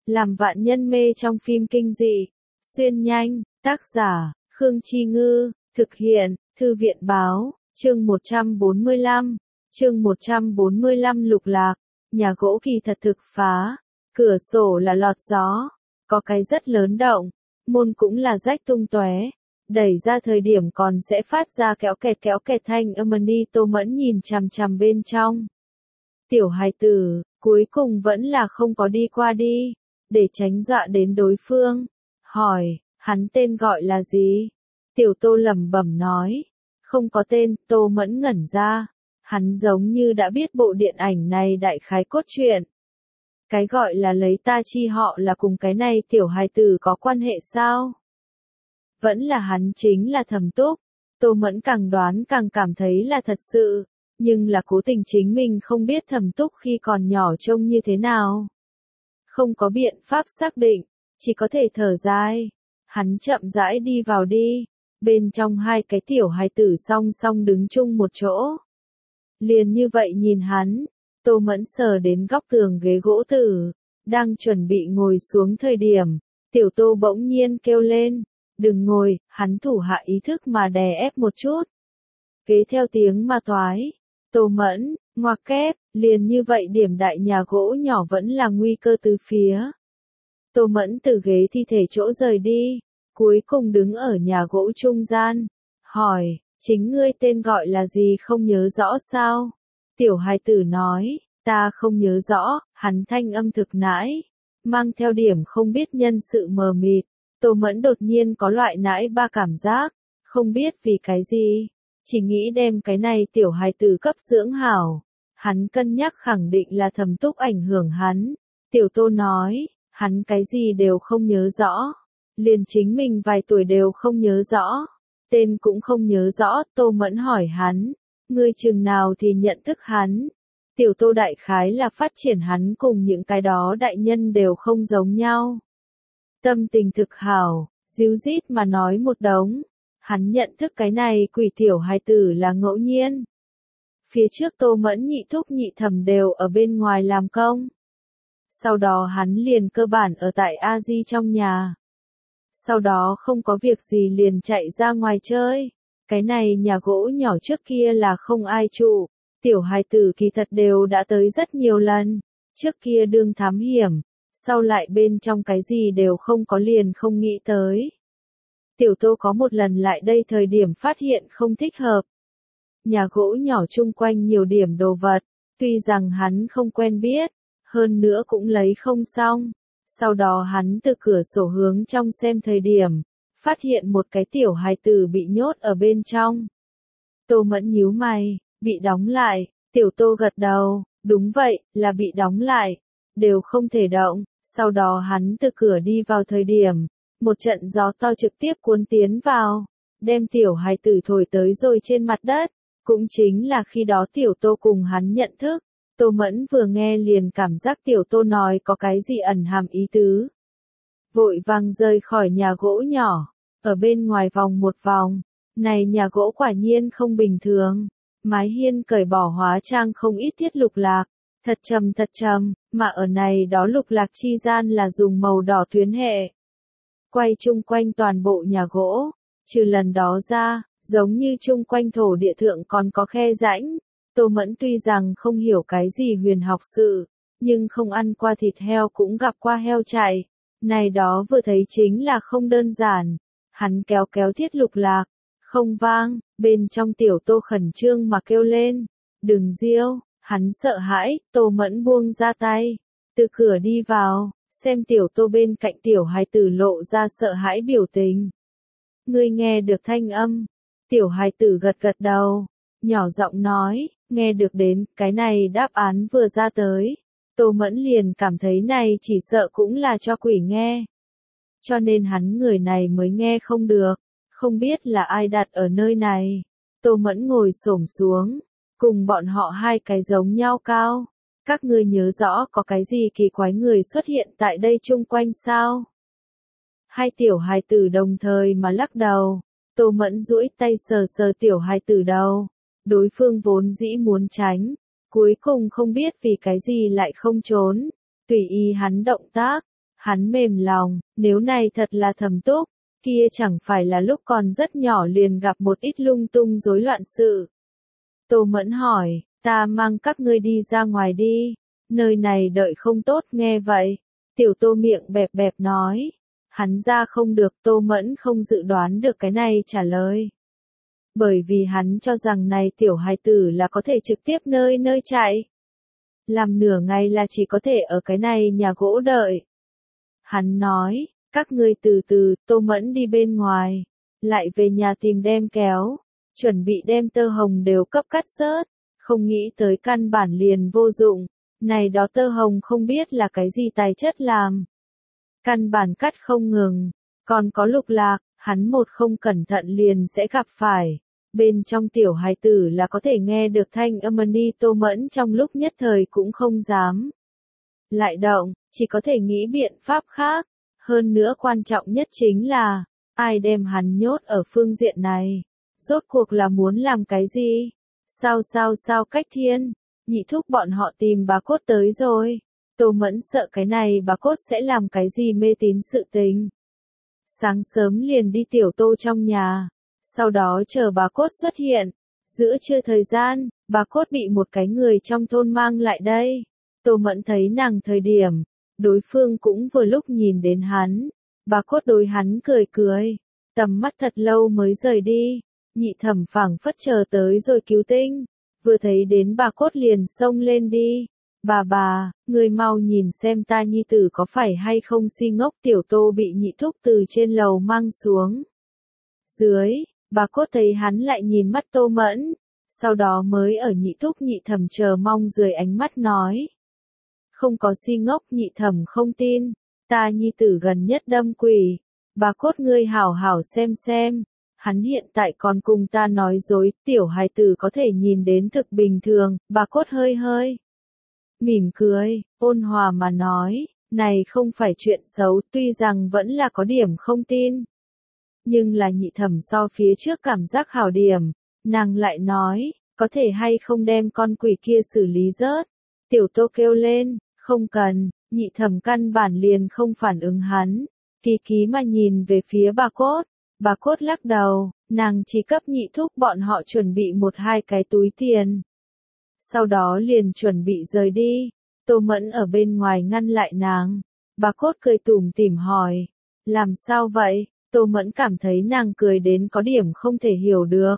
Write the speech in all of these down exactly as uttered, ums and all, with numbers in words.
làm vạn nhân mê trong phim kinh dị. Xuyên nhanh, tác giả, Khương Chi Ngư, thực hiện, Thư viện Báo, chương một trăm bốn mươi lăm, chương một trăm bốn mươi lăm lục lạc, nhà gỗ kỳ thật thực phá, cửa sổ là lọt gió, có cái rất lớn động, môn cũng là rách tung tóe, đẩy ra thời điểm còn sẽ phát ra kéo kẹt kéo kẹt thanh âm. Ni Tô Mẫn nhìn chằm chằm bên trong. Tiểu hài tử, cuối cùng vẫn là không có đi qua đi, để tránh dọa đến đối phương. Hỏi, hắn tên gọi là gì? Tiểu Tô lẩm bẩm nói, không có tên. Tô Mẫn ngẩn ra, hắn giống như đã biết bộ điện ảnh này đại khái cốt truyện. Cái gọi là lấy ta chi họ là cùng cái này tiểu hài tử có quan hệ sao? Vẫn là hắn chính là Thẩm Túc. Tô Mẫn càng đoán càng cảm thấy là thật sự, nhưng là cố tình chính mình không biết Thẩm Túc khi còn nhỏ trông như thế nào. Không có biện pháp xác định, chỉ có thể thở dài. Hắn chậm rãi đi vào đi, bên trong hai cái tiểu hài tử song song đứng chung một chỗ. Liền như vậy nhìn hắn, Tô Mẫn sờ đến góc tường ghế gỗ tử, đang chuẩn bị ngồi xuống thời điểm, Tiểu Tô bỗng nhiên kêu lên, đừng ngồi. Hắn thủ hạ ý thức mà đè ép một chút. Kế theo tiếng ma toái, Tô Mẫn, ngoặc kép, liền như vậy điểm đại nhà gỗ nhỏ vẫn là nguy cơ từ phía. Tô Mẫn từ ghế thi thể chỗ rời đi, cuối cùng đứng ở nhà gỗ trung gian, hỏi, chính ngươi tên gọi là gì không nhớ rõ sao? Tiểu hài tử nói, ta không nhớ rõ. Hắn thanh âm thực nãi, mang theo điểm không biết nhân sự mờ mịt. Tô Mẫn đột nhiên có loại nãi ba cảm giác, không biết vì cái gì, chỉ nghĩ đem cái này tiểu hài tử cấp dưỡng hảo. Hắn cân nhắc khẳng định là Thẩm Túc ảnh hưởng hắn. Tiểu Tô nói, hắn cái gì đều không nhớ rõ, liền chính mình vài tuổi đều không nhớ rõ, tên cũng không nhớ rõ. Tô Mẫn hỏi hắn, ngươi chừng nào thì nhận thức hắn? Tiểu Tô đại khái là phát triển hắn cùng những cái đó đại nhân đều không giống nhau. Tâm tình thực hảo, díu dít mà nói một đống. Hắn nhận thức cái này quỷ tiểu hài tử là ngẫu nhiên. Phía trước Tô Mẫn nhị thúc nhị thẩm đều ở bên ngoài làm công. Sau đó hắn liền cơ bản ở tại A Di trong nhà. Sau đó không có việc gì liền chạy ra ngoài chơi. Cái này nhà gỗ nhỏ trước kia là không ai trụ. Tiểu hài tử kỳ thật đều đã tới rất nhiều lần. Trước kia đương thám hiểm, sau lại bên trong cái gì đều không có liền không nghĩ tới. Tiểu Tô có một lần lại đây thời điểm phát hiện không thích hợp. Nhà gỗ nhỏ chung quanh nhiều điểm đồ vật, tuy rằng hắn không quen biết, hơn nữa cũng lấy không xong. Sau đó hắn từ cửa sổ hướng trong xem thời điểm, phát hiện một cái tiểu hài tử bị nhốt ở bên trong. Tô Mẫn nhíu mày, bị đóng lại. Tiểu Tô gật đầu, đúng vậy, là bị đóng lại, đều không thể động. Sau đó hắn từ cửa đi vào thời điểm, một trận gió to trực tiếp cuốn tiến vào, đem tiểu hài tử thổi tới rồi trên mặt đất. Cũng chính là khi đó Tiểu Tô cùng hắn nhận thức. Tô Mẫn vừa nghe liền cảm giác Tiểu Tô nói có cái gì ẩn hàm ý tứ. Vội vàng rời khỏi nhà gỗ nhỏ, ở bên ngoài vòng một vòng. Này nhà gỗ quả nhiên không bình thường. Mái hiên cởi bỏ hóa trang không ít thiết lục lạc, thật trầm thật trầm, mà ở này đó lục lạc chi gian là dùng màu đỏ tuyến hệ. Quay chung quanh toàn bộ nhà gỗ, trừ lần đó ra, giống như chung quanh thổ địa thượng còn có khe rãnh. Tô Mẫn tuy rằng không hiểu cái gì huyền học sự, nhưng không ăn qua thịt heo cũng gặp qua heo chạy. Này đó vừa thấy chính là không đơn giản. Hắn kéo kéo thiết lục lạc, không vang, bên trong Tiểu Tô khẩn trương mà kêu lên, đừng riêu. Hắn sợ hãi. Tô Mẫn buông ra tay, từ cửa đi vào, xem Tiểu Tô bên cạnh tiểu hài tử lộ ra sợ hãi biểu tình. Ngươi nghe được thanh âm? Tiểu hài tử gật gật đầu, nhỏ giọng nói, nghe được đến. Cái này đáp án vừa ra tới, Tô Mẫn liền cảm thấy này chỉ sợ cũng là cho quỷ nghe. Cho nên hắn người này mới nghe không được, không biết là ai đặt ở nơi này. Tô Mẫn ngồi xổm xuống, cùng bọn họ hai cái giống nhau cao. Các ngươi nhớ rõ có cái gì kỳ quái người xuất hiện tại đây chung quanh sao? Hai tiểu hài tử đồng thời mà lắc đầu. Tô Mẫn duỗi tay sờ sờ tiểu hài tử đầu. Đối phương vốn dĩ muốn tránh, cuối cùng không biết vì cái gì lại không trốn. Tùy ý hắn động tác, Hắn mềm lòng, nếu này thật là Thẩm Túc, kia chẳng phải là lúc còn rất nhỏ liền gặp một ít lung tung rối loạn sự. Tô Mẫn hỏi, ta mang các ngươi đi ra ngoài đi, nơi này đợi không tốt nghe vậy. Tiểu Tô miệng bẹp bẹp nói, hắn ra không được. Tô Mẫn không dự đoán được cái này trả lời. Bởi vì hắn cho rằng này tiểu hài tử là có thể trực tiếp nơi nơi chạy. Làm nửa ngày là chỉ có thể ở cái này nhà gỗ đợi. Hắn nói, các ngươi từ từ. Tô Mẫn đi bên ngoài, lại về nhà tìm đem kéo, chuẩn bị đem tơ hồng đều cấp cắt rớt, không nghĩ tới căn bản liền vô dụng, này đó tơ hồng không biết là cái gì tài chất làm. Căn bản cắt không ngừng, còn có lục lạc, hắn một không cẩn thận liền sẽ gặp phải. Bên trong tiểu hài tử là có thể nghe được thanh âm đi. Tô Mẫn trong lúc nhất thời cũng không dám lại động, chỉ có thể nghĩ biện pháp khác. Hơn nữa quan trọng nhất chính là, ai đem hắn nhốt ở phương diện này, rốt cuộc là muốn làm cái gì? Sao sao sao Cách Thiên, Nhị Thúc bọn họ tìm bà cốt tới rồi. Tô Mẫn sợ cái này bà cốt sẽ làm cái gì mê tín sự tình. Sáng sớm liền đi tiểu Tô trong nhà, sau đó chờ bà cốt xuất hiện. Giữa trưa thời gian, bà cốt bị một cái người trong thôn mang lại đây. Tô Mẫn thấy nàng thời điểm, đối phương cũng vừa lúc nhìn đến hắn. Bà cốt đối hắn cười cười, tầm mắt thật lâu mới rời đi. Nhị Thẩm phảng phất chờ tới rồi cứu tinh, vừa thấy đến bà cốt liền xông lên đi. Bà bà, người mau nhìn xem ta nhi tử có phải hay không si ngốc. Tiểu Tô bị Nhị Thúc từ trên lầu mang xuống dưới, bà cốt thấy hắn lại nhìn mắt Tô Mẫn, sau đó mới ở Nhị Thúc Nhị Thẩm chờ mong dưới ánh mắt nói. Không có si ngốc. Nhị Thẩm không tin, ta nhi tử gần nhất đâm quỷ. Bà cốt ngươi hảo hảo xem xem, hắn hiện tại còn cùng ta nói dối. Tiểu hài tử có thể nhìn đến thực bình thường. Bà cốt hơi hơi mỉm cười, ôn hòa mà nói, này không phải chuyện xấu. Tuy rằng vẫn là có điểm không tin, nhưng là Nhị Thẩm so phía trước cảm giác hảo điểm. Nàng lại nói, có thể hay không đem con quỷ kia xử lý rớt. Tiểu Tô kêu lên, không cần. Nhị Thẩm căn bản liền không phản ứng hắn, kỳ ký mà nhìn về phía bà cốt. Bà cốt lắc đầu, nàng chỉ cấp Nhị Thúc bọn họ chuẩn bị một hai cái túi tiền. Sau đó liền chuẩn bị rời đi. Tô Mẫn ở bên ngoài ngăn lại nàng. Bà cốt cười tủm tỉm hỏi, làm sao vậy? Tô Mẫn cảm thấy nàng cười đến có điểm không thể hiểu được.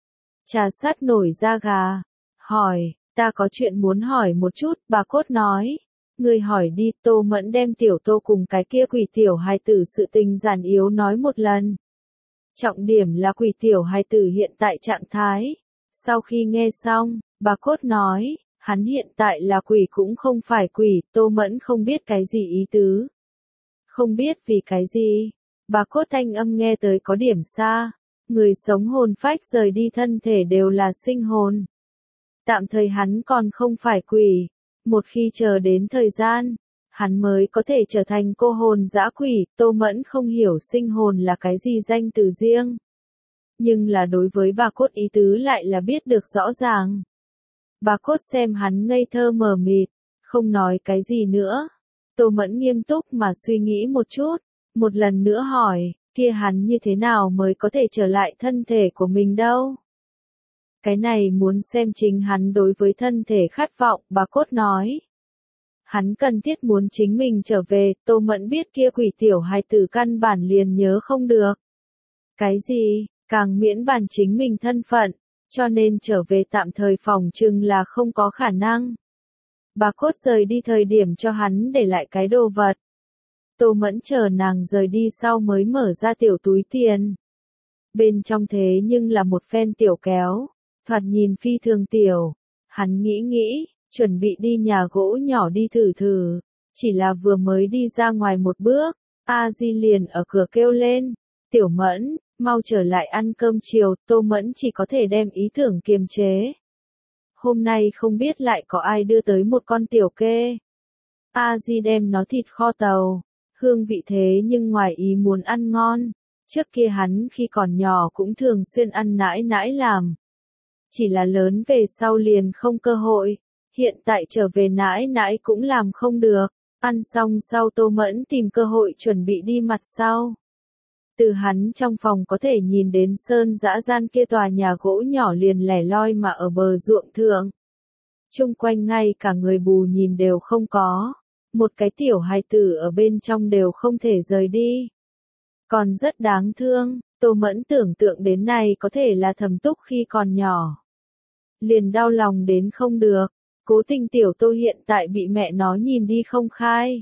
Trà sát nổi da gà, hỏi, ta có chuyện muốn hỏi một chút. Bà cốt nói, người hỏi đi. Tô Mẫn đem tiểu Tô cùng cái kia quỷ tiểu hài tử sự tình giản yếu nói một lần. Trọng điểm là quỷ tiểu hài tử hiện tại trạng thái. Sau khi nghe xong, bà cốt nói, hắn hiện tại là quỷ cũng không phải quỷ. Tô Mẫn không biết cái gì ý tứ. Không biết vì cái gì. Bà cốt thanh âm nghe tới có điểm xa. Người sống hồn phách rời đi thân thể đều là sinh hồn. Tạm thời hắn còn không phải quỷ. Một khi chờ đến thời gian, hắn mới có thể trở thành cô hồn dã quỷ. Tô Mẫn không hiểu sinh hồn là cái gì danh từ riêng. Nhưng là đối với bà cốt ý tứ lại là biết được rõ ràng. Bà cốt xem hắn ngây thơ mờ mịt, không nói cái gì nữa. Tô Mẫn nghiêm túc mà suy nghĩ một chút, một lần nữa hỏi, kia hắn như thế nào mới có thể trở lại thân thể của mình đâu? Cái này muốn xem chính hắn đối với thân thể khát vọng. Bà cốt nói, hắn cần thiết muốn chính mình trở về. Tô Mẫn biết kia quỷ tiểu hài tử căn bản liền nhớ không được. Cái gì, càng miễn bàn chính mình thân phận, cho nên trở về tạm thời phòng trừng là không có khả năng. Bà cốt rời đi thời điểm cho hắn để lại cái đồ vật. Tô Mẫn chờ nàng rời đi sau mới mở ra tiểu túi tiền. Bên trong thế nhưng là một phen tiểu kéo, thoạt nhìn phi thường tiểu. Hắn nghĩ nghĩ, chuẩn bị đi nhà gỗ nhỏ đi thử thử. Chỉ là vừa mới đi ra ngoài một bước, A Di liền ở cửa kêu lên, Tiểu Mẫn, mau trở lại ăn cơm chiều. Tô Mẫn chỉ có thể đem ý tưởng kiềm chế. Hôm nay không biết lại có ai đưa tới một con tiểu kê. A Di đem nó thịt kho tàu, hương vị thế nhưng ngoài ý muốn ăn ngon. Trước kia hắn khi còn nhỏ cũng thường xuyên ăn nãi nãi làm. Chỉ là lớn về sau liền không cơ hội, hiện tại trở về nãi nãi cũng làm không được. Ăn xong sau Tô Mẫn tìm cơ hội chuẩn bị đi mặt sau. Từ hắn trong phòng có thể nhìn đến sơn dã gian kia tòa nhà gỗ nhỏ liền lẻ loi mà ở bờ ruộng thượng. Chung quanh ngay cả người bù nhìn đều không có. Một cái tiểu hài tử ở bên trong đều không thể rời đi. Còn rất đáng thương, Tô Mẫn tưởng tượng đến này có thể là Thẩm Túc khi còn nhỏ. Liền đau lòng đến không được, cố tình tiểu Tô hiện tại bị mẹ nó nhìn đi không khai.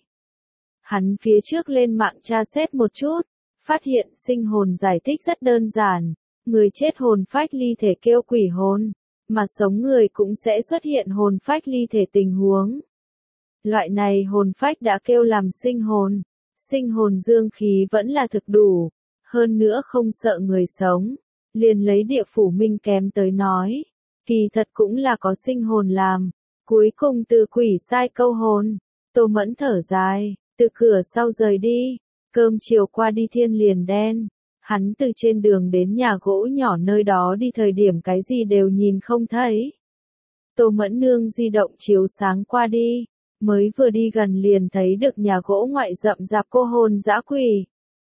Hắn phía trước lên mạng tra xét một chút, phát hiện sinh hồn giải thích rất đơn giản, người chết hồn phách ly thể kêu quỷ hồn, mà sống người cũng sẽ xuất hiện hồn phách ly thể tình huống. Loại này hồn phách đã kêu làm sinh hồn, sinh hồn dương khí vẫn là thực đủ, hơn nữa không sợ người sống, liền lấy địa phủ minh kém tới nói, kỳ thật cũng là có sinh hồn làm, cuối cùng từ quỷ sai câu hồn, Tô Mẫn thở dài, từ cửa sau rời đi, cơm chiều qua đi thiên liền đen, hắn từ trên đường đến nhà gỗ nhỏ nơi đó đi thời điểm cái gì đều nhìn không thấy. Tô Mẫn nương di động chiếu sáng qua đi. Mới vừa đi gần liền thấy được nhà gỗ ngoại rậm rạp cô hồn dã quỷ.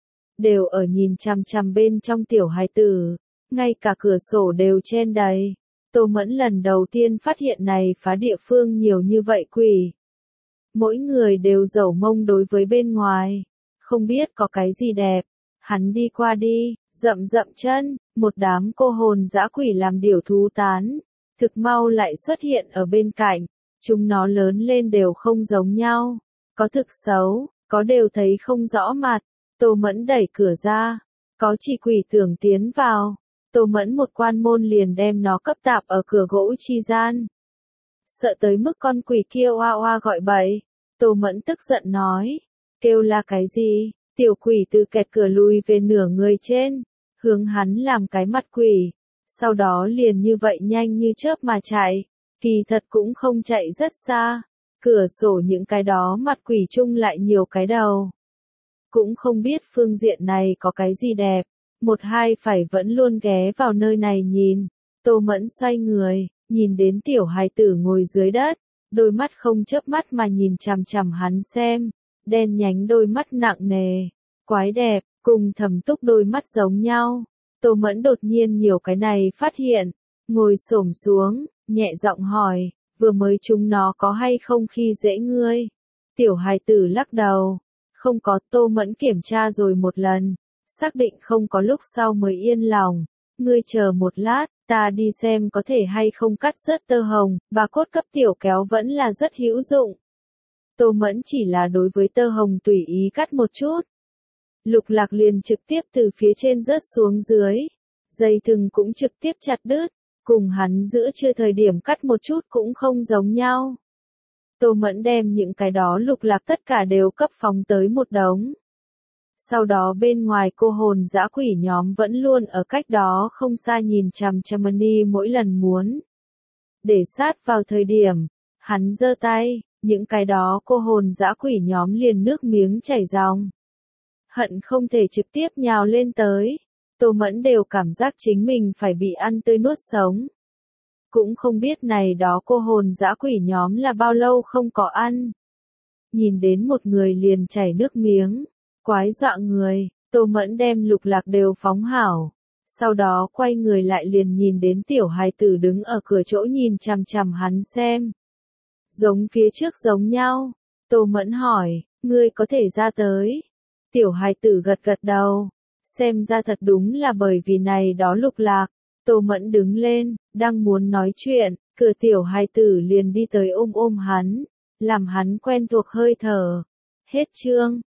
Đều ở nhìn chằm chằm bên trong tiểu hài tử, ngay cả cửa sổ đều chen đầy. Tô Mẫn lần đầu tiên phát hiện này phá địa phương nhiều như vậy quỷ. Mỗi người đều dẩu mông đối với bên ngoài, không biết có cái gì đẹp. Hắn đi qua đi, rậm rậm chân, một đám cô hồn dã quỷ làm điểu thú tán. Thực mau lại xuất hiện ở bên cạnh. Chúng nó lớn lên đều không giống nhau, có thực xấu, có đều thấy không rõ mặt. Tô Mẫn đẩy cửa ra, có chỉ quỷ tưởng tiến vào. Tô Mẫn một quan môn liền đem nó cấp tạp ở cửa gỗ chi gian. Sợ tới mức con quỷ kia oa oa gọi bậy. Tô Mẫn tức giận nói, kêu là cái gì? Tiểu quỷ từ kẹt cửa lùi về nửa người trên, hướng hắn làm cái mặt quỷ. Sau đó liền như vậy nhanh như chớp mà chạy. Kỳ thật cũng không chạy rất xa, cửa sổ những cái đó mặt quỷ chung lại nhiều cái đầu. Cũng không biết phương diện này có cái gì đẹp, một hai phải vẫn luôn ghé vào nơi này nhìn. Tô Mẫn xoay người, nhìn đến tiểu hài tử ngồi dưới đất, đôi mắt không chớp mắt mà nhìn chằm chằm hắn xem, đen nhánh đôi mắt nặng nề, quái đẹp, cùng Thẩm Túc đôi mắt giống nhau. Tô Mẫn đột nhiên nhiều cái này phát hiện, ngồi xổm xuống. Nhẹ giọng hỏi, vừa mới chúng nó có hay không khi dễ ngươi? Tiểu hài tử lắc đầu, không có. Tô Mẫn kiểm tra rồi một lần, xác định không có lúc sau mới yên lòng. Ngươi chờ một lát, ta đi xem có thể hay không cắt rớt tơ hồng, bà cốt cấp tiểu kéo vẫn là rất hữu dụng. Tô Mẫn chỉ là đối với tơ hồng tùy ý cắt một chút. Lục lạc liền trực tiếp từ phía trên rớt xuống dưới, dây thừng cũng trực tiếp chặt đứt. Cùng hắn giữa trưa thời điểm cắt một chút cũng không giống nhau. Tô Mẫn đem những cái đó lục lạc tất cả đều cấp phóng tới một đống. Sau đó bên ngoài cô hồn dã quỷ nhóm vẫn luôn ở cách đó không xa nhìn chằm chằm đi mỗi lần muốn. Để sát vào thời điểm, hắn giơ tay, những cái đó cô hồn dã quỷ nhóm liền nước miếng chảy ròng. Hận không thể trực tiếp nhào lên tới. Tô Mẫn đều cảm giác chính mình phải bị ăn tươi nuốt sống. Cũng không biết này đó cô hồn dã quỷ nhóm là bao lâu không có ăn. Nhìn đến một người liền chảy nước miếng, quái dọa người. Tô Mẫn đem lục lạc đều phóng hảo. Sau đó quay người lại liền nhìn đến tiểu hài tử đứng ở cửa chỗ nhìn chằm chằm hắn xem. Giống phía trước giống nhau. Tô Mẫn hỏi, ngươi có thể ra tới. Tiểu hài tử gật gật đầu. Xem ra thật đúng là bởi vì này đó lục lạc. Tô Mẫn đứng lên, đang muốn nói chuyện, cửa tiểu hài tử liền đi tới ôm ôm hắn, làm hắn quen thuộc hơi thở. Hết chương.